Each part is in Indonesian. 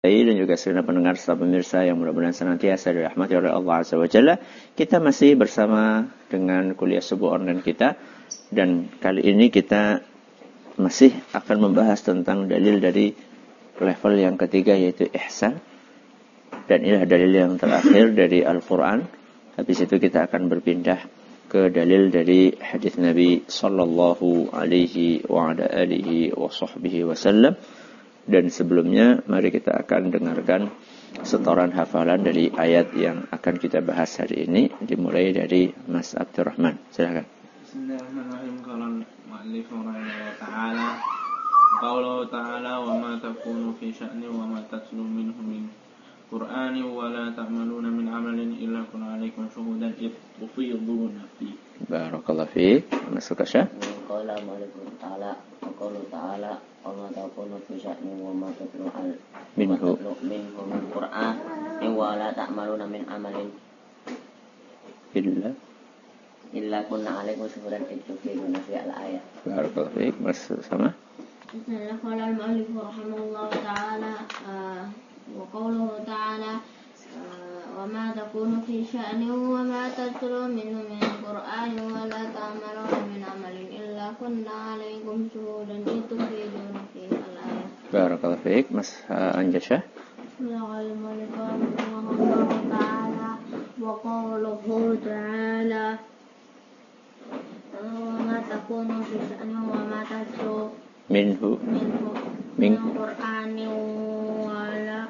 dan juga segenap pendengar serta pemirsa yang mudah-mudahan senantiasa dirahmati oleh Allah Azza wa Jalla. Kita masih bersama dengan kuliah subuh online kita, dan kali ini kita masih akan membahas tentang dalil dari level yang ketiga, yaitu ihsan. Dan inilah dalil yang terakhir dari Al-Quran. Habis itu kita akan berpindah ke dalil dari hadis Nabi sallallahu alaihi wa ala alihi wa sahbihi wasallam. Dan sebelumnya mari kita akan dengarkan setoran hafalan dari ayat yang akan kita bahas hari ini, dimulai dari Mas Abdurrahman. Silakan. Bismillahirrahmanirrahim. Qala al-mu'allif rahimahullah ta'ala, qawluhu ta'ala, wa ma takunu fi sya'ni wa ma tatlu minhu min qur'ani wa la ta'maluna min amalin illa kunna 'alaikum syuhudan id tufiduna fi. Barakallahu fiik. Mas Sukasha. Qala al-mu'allif ta'ala, qawluhu ta'ala, wa ma takunu fi sya'ni wa ma tatlu minhu min qur'an wa la ta'maluna min amalin illa kunna 'alaikum syuhudan id tufiduna fi al-ayat. Barakallahu fiik. Mas sama. Bismillah. Qala al-mu'allif rahimahullah ta'ala, wa qawluhu ta'ala, wa ma takunu fi sya'nin wa ma tatlu minhu min qur'anin wa la ta'maluna min amalin illa kunna 'alaikum syuhudan id tufiduna fi al-ayat. Barakallahu fiik. Mas Anjasha. Bismillahirrahmanirrahim. Rahimahullah ta'ala, wa qawluhu ta'ala, wa ma takunu fi sya'nin wa ma tatlu Minhu min qur'anin wa la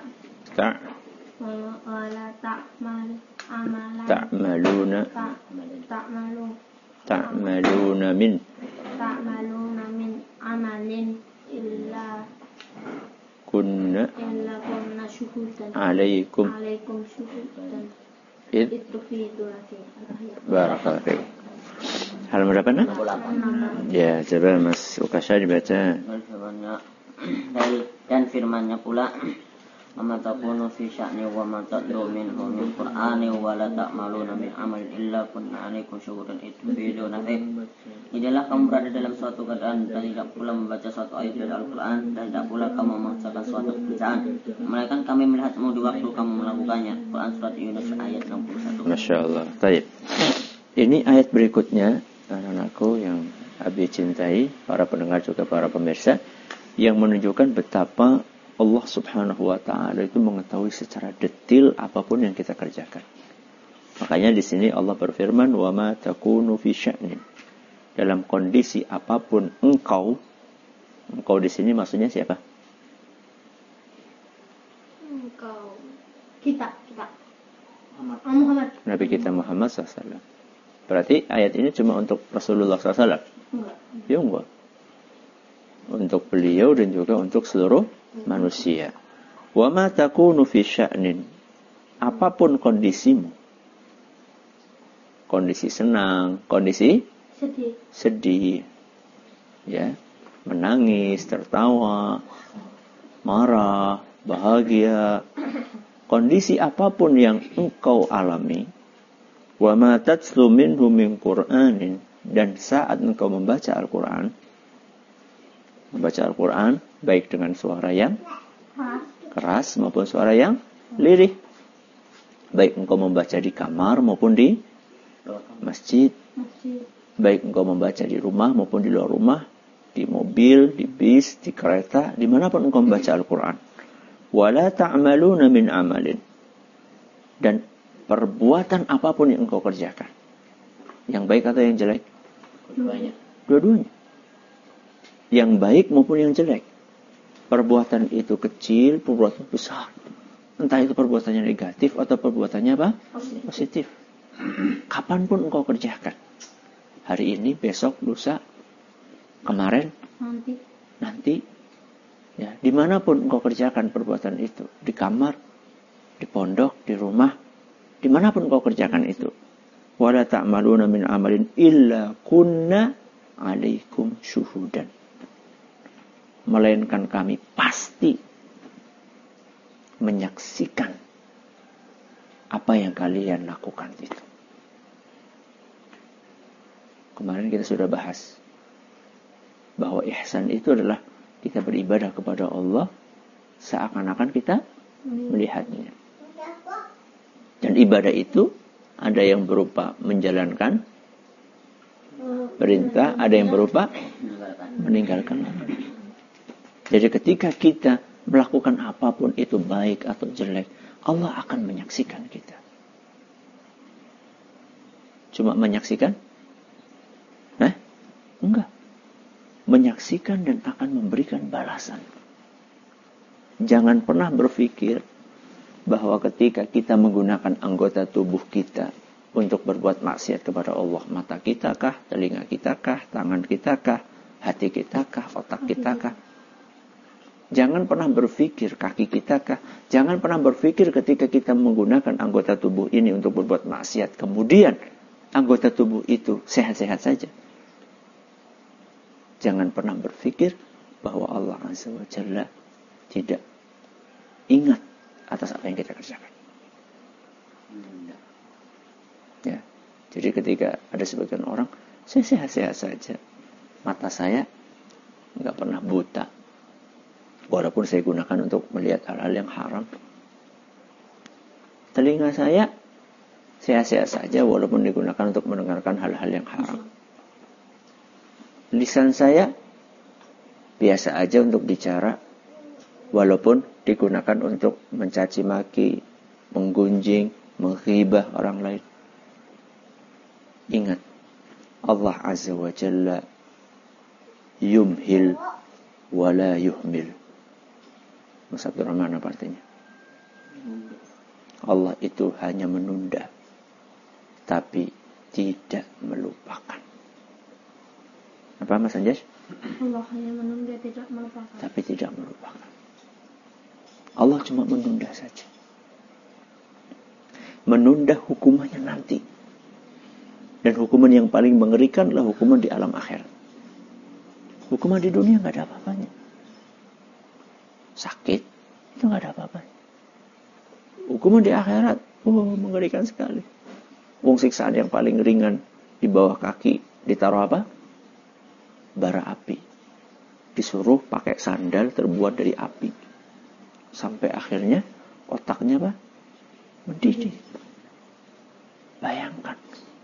ta'maluna min amalin illa kunna syuhudan 'alaikum syuhudan id. Barakallahu fiik. Halaman berapa nak? Ya, coba Mas Ukasha dibaca. Dan firman-Nya pula, wa ma takunu fi sya'ni wa ma tatlu minhu min qur'ani wa la ta'maluna min amalin illa kunna 'alaikum syuhudan id tufiduna fi. Tidaklah kamu berada dalam suatu keadaan dan tidak pula membaca suatu ayat dari Al-Quran, dan tidak pula kamu memaksakan suatu pekerjaan, melainkan kami melihatmu di waktu kamu melakukannya. Quran surat Yunus ayat 61. Masya Allah. Baik. Ini ayat berikutnya, anak-anakku yang Abi cintai, para pendengar juga para pemirsa, yang menunjukkan betapa Allah Subhanahu wa Ta'ala itu mengetahui secara detail apapun yang kita kerjakan. Makanya di sini Allah berfirman, wa ma takunu fi sya'nin. Dalam kondisi apapun engkau di sini maksudnya siapa? Engkau, kita Muhammad. Nabi kita Muhammad SAW. Berarti ayat ini cuma untuk Rasulullah SAW? Enggak. Ya enggak. Untuk beliau dan juga untuk seluruh manusia. Wa ma takunu fi sya'nin. Apapun kondisimu. Kondisi senang, kondisi sedih. Ya, menangis, tertawa, marah, bahagia. Kondisi apapun yang engkau alami, wa ma tatlu minhu min qur'anin, dan saat engkau membaca Al-Quran, baik dengan suara yang keras maupun suara yang lirih, baik engkau membaca di kamar maupun di masjid, baik engkau membaca di rumah maupun di luar rumah, di mobil, di bis, di kereta, dimanapun engkau membaca Al-Quran. Wala ta'maluna min amalin, dan perbuatan apapun yang engkau kerjakan, yang baik atau yang jelek? Dua-duanya. Yang baik maupun yang jelek. Perbuatan itu kecil, perbuatan besar. Entah itu perbuatannya negatif atau perbuatannya apa? Positif. Kapanpun engkau kerjakan. Hari ini, besok, lusa, kemarin, nanti. Ya, dimanapun engkau kerjakan perbuatan itu. Di kamar, di pondok, di rumah, dimanapun engkau kerjakan itu. Wala ta'maluna min amalin illa kunna 'alaikum syuhudan. Melainkan kami pasti menyaksikan apa yang kalian lakukan itu. Kemarin kita sudah bahas bahwa ihsan itu adalah kita beribadah kepada Allah seakan-akan kita melihatnya. Dan ibadah itu ada yang berupa menjalankan perintah, ada yang berupa meninggalkan larangan. Jadi ketika kita melakukan apapun itu baik atau jelek, Allah akan menyaksikan kita. Cuma menyaksikan? Enggak. Menyaksikan dan akan memberikan balasan. Jangan pernah berpikir bahwa ketika kita menggunakan anggota tubuh kita untuk berbuat maksiat kepada Allah, mata kita kah, telinga kita kah, tangan kita kah, hati kita kah, otak kita kah. Jangan pernah berpikir kaki kita kah. Jangan pernah berpikir ketika kita menggunakan anggota tubuh ini untuk berbuat maksiat, kemudian anggota tubuh itu sehat-sehat saja. Jangan pernah berpikir bahwa Allah Azza wa Jalla tidak ingat atas apa yang kita kerjakan. Ya. Jadi ketika ada sebagian orang, saya sehat-sehat saja. Mata saya nggak pernah buta. Walaupun saya gunakan untuk melihat hal-hal yang haram. Telinga saya sehat-sehat saja walaupun digunakan untuk mendengarkan hal-hal yang haram. Lisan saya biasa aja untuk bicara, walaupun digunakan untuk mencaci maki, menggunjing, menghibah orang lain. Ingat, Allah Azza wa Jalla yumhil wa la yuhmil. Mas Abdurrahman, apa artinya? Allah itu hanya menunda, tapi tidak melupakan. Apa Mas Anjas? Allah hanya menunda, tidak melupakan. Tapi tidak melupakan. Allah cuma menunda saja. Menunda hukumannya nanti. Dan hukuman yang paling mengerikan adalah hukuman di alam akhirat. Hukuman di dunia nggak ada apa-apanya. Sakit itu nggak ada apa-apanya. Hukuman di akhirat, mengerikan sekali. Wong siksaan yang paling ringan di bawah kaki ditaruh apa? Bara api. Disuruh pakai sandal terbuat dari api. Sampai akhirnya otaknya apa? Mendidih. Bayangkan.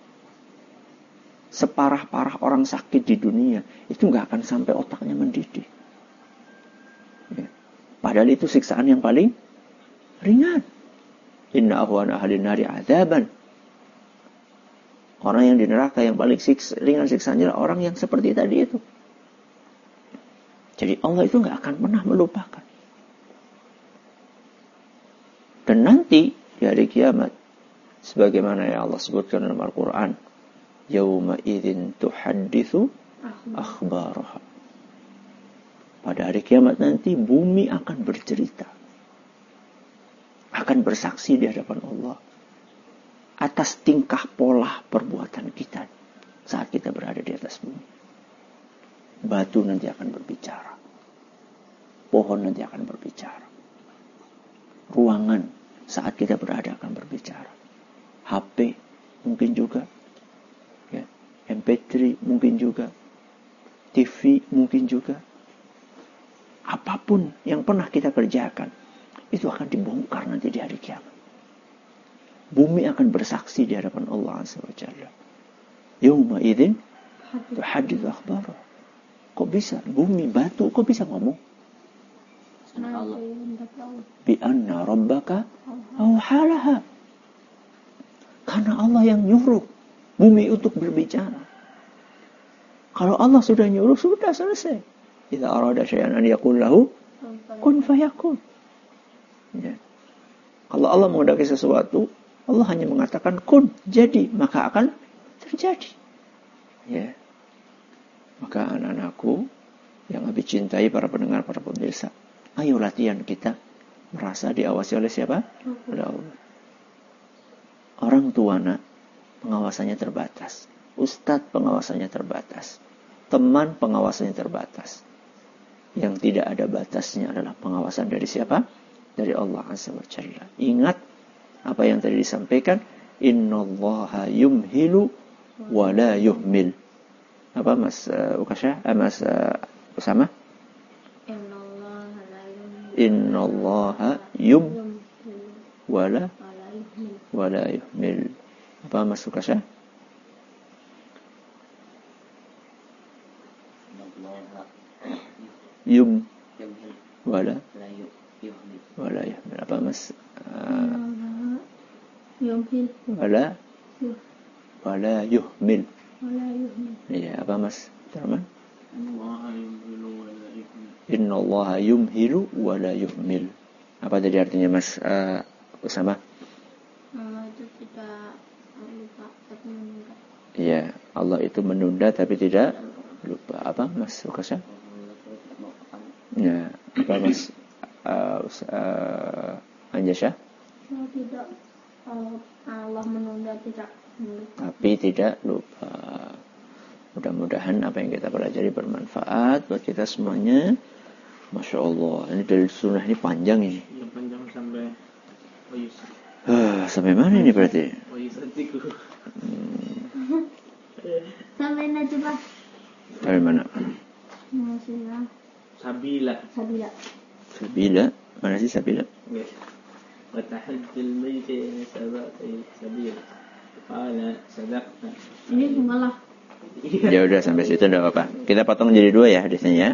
Separah-parah orang sakit di dunia, itu nggak akan sampai otaknya mendidih. Ya. Padahal itu siksaan yang paling ringan. Inna ahwana ahlin nari adzaban. Orang yang di neraka yang paling ringan siksaannya adalah orang yang seperti tadi itu. Jadi Allah itu nggak akan pernah melupakan. Dan nanti di hari kiamat, sebagaimana yang Allah sebutkan dalam Al-Quran, yauma idzin tuhadditsu akhbaraha. Pada hari kiamat nanti bumi akan bercerita, akan bersaksi di hadapan Allah atas tingkah pola perbuatan kita saat kita berada di atas bumi. Batu nanti akan berbicara, pohon nanti akan berbicara, ruangan saat kita berada akan berbicara, HP mungkin juga, ya, MP3 mungkin juga, TV mungkin juga. Apapun yang pernah kita kerjakan itu akan dibongkar nanti di hari kiamat. Bumi akan bersaksi di hadapan Allah Azza wa Jalla. Yauma idzin tuhadditsu akhbaraha. Kok bisa bumi batu kok bisa ngomong? Allah. Bi anna rabbaka awhalaha. Karena Allah yang nyuruh bumi untuk berbicara. Kalau Allah sudah nyuruh, sudah selesai. Idza arada syai'an an yaqul lahu kun fayakun. Ya. Kalau Allah menghendaki sesuatu, Allah hanya mengatakan kun, jadi, maka akan terjadi. Ya. Maka anak-anakku yang Abi cintai, para pendengar, para pemirsa, ayo latihan kita merasa diawasi oleh siapa? Oleh Allah. Orang tua nak, pengawasannya terbatas. Ustadz pengawasannya terbatas. Teman pengawasannya terbatas. Yang tidak ada batasnya adalah pengawasan dari siapa? Dari Allah Azza wa Jalla. Ingat apa yang tadi disampaikan, innallaha yumhilu wa la yuhmil. Apa Mas Ukasha? Mas Usama? Innallaha wala yuhmil. wala yuhmil. Apa Mas Ukasha? Yum wala wala yuhmil. Apa Mas? Yuhmil. Wala wala yuhmil. Wala yuhmil. Iya, apa Mas Darman? Allah yumhilu wa la yuhmil. Innallaha yumhilu wa la yuhmil. Apa tadi artinya Mas Usama? Itu tidak lupa tapi menunda. Iya, Allah itu menunda tapi tidak lupa. Apa Mas Ukasha? Ya, apa Mas Anjasya? Tidak, Allah menunda tidak lupa. Tapi tidak lupa. Mudah-mudahan apa yang kita pelajari bermanfaat buat kita semuanya. Masya Allah, ini dalil sunnah ini panjang ini. Ya panjang sampai Sampai mana ini berarti? wayusatiku. Sampai aja Pak. Sampai mana? Masya Sabila. Sabila. Sabila? Mana sih Sabila? Wa tahajjul baiti sabati sabila. Qala sadaqta. Ini malah. Ya udah sampai situ enggak apa-apa. Kita potong jadi 2 ya hadisnya ya.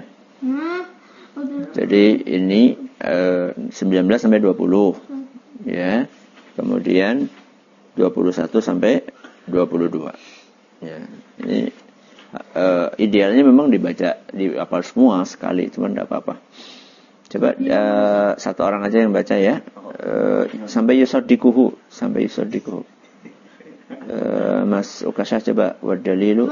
Jadi ini 19 sampai 20. Ya. Kemudian 21 sampai 22. Ya. Ini idealnya memang dibaca, dihafal semua sekali, cuma enggak apa-apa. Coba satu orang aja yang baca ya. Sampai yusaddiquhu, sampai yusaddiquhu. Mas Ukasha coba wadalilu.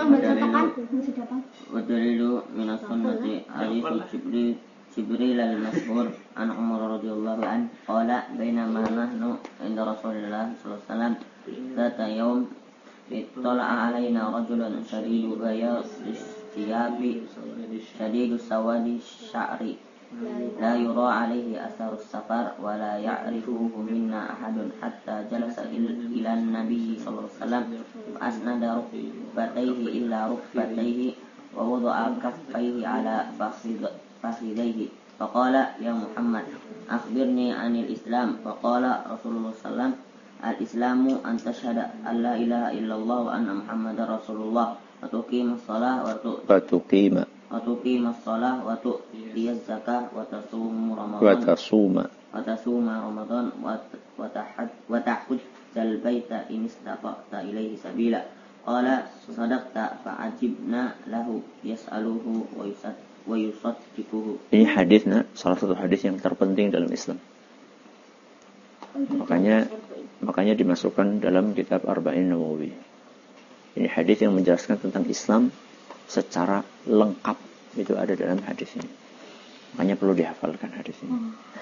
Wadalilu minas sunnati hadits Jibril al-Mashhur an Umar radhiyallahu an qala bainama nahnu inda Rasulillah sallallahu alaihi wasallam dzata yaum ittala'a alaina rajulun shadidu bayad thiyabi shadidu sawadi sya'ri la yura alaihi atharu safar wa la ya'rifuhu minna ahadun hatta jalasa ila an-nabi sallallahu alaihi wasallam asnada rukbatayhi illa rukbatayhi wa wada'a kaffayhi ala fakhidayhi faqala ya Muhammad akhbirni anil Islam faqala Rasulullah sallallahu al-Islamu an tashhada an la ilaha illallah wa anna Muhammadar Rasulullah wa tuqimus shalah wa tuqimus shalah wa tu'tiyaz zakah wa tasuma Ramadan wa tahujjal baita in istata'ta ilaihi sabila qala sadaqta fa'ajibna lahu yas'aluhu wa yusaddiquhu. Ini hadisnya salah satu hadis yang terpenting dalam Islam. Makanya dimasukkan dalam kitab Arba'in Nawawi. Ini hadis yang menjelaskan tentang Islam secara lengkap, itu ada dalam hadis ini. Makanya perlu dihafalkan hadis ini.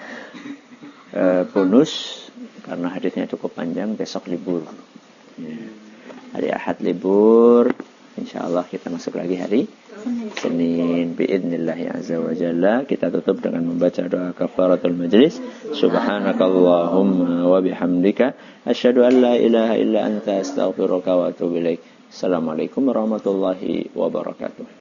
Bonus karena hadisnya cukup panjang, besok libur. Hari Ahad libur, insyaallah kita masuk lagi hari Senin biidznillah azza wa jalla. Kita tutup dengan membaca doa kafaratul majlis. Subhanakallahumma wa bihamdika asyhadu an la ilaha illa anta astaghfiruka wa atubu ilaik. Assalamualaikum warahmatullahi wabarakatuh.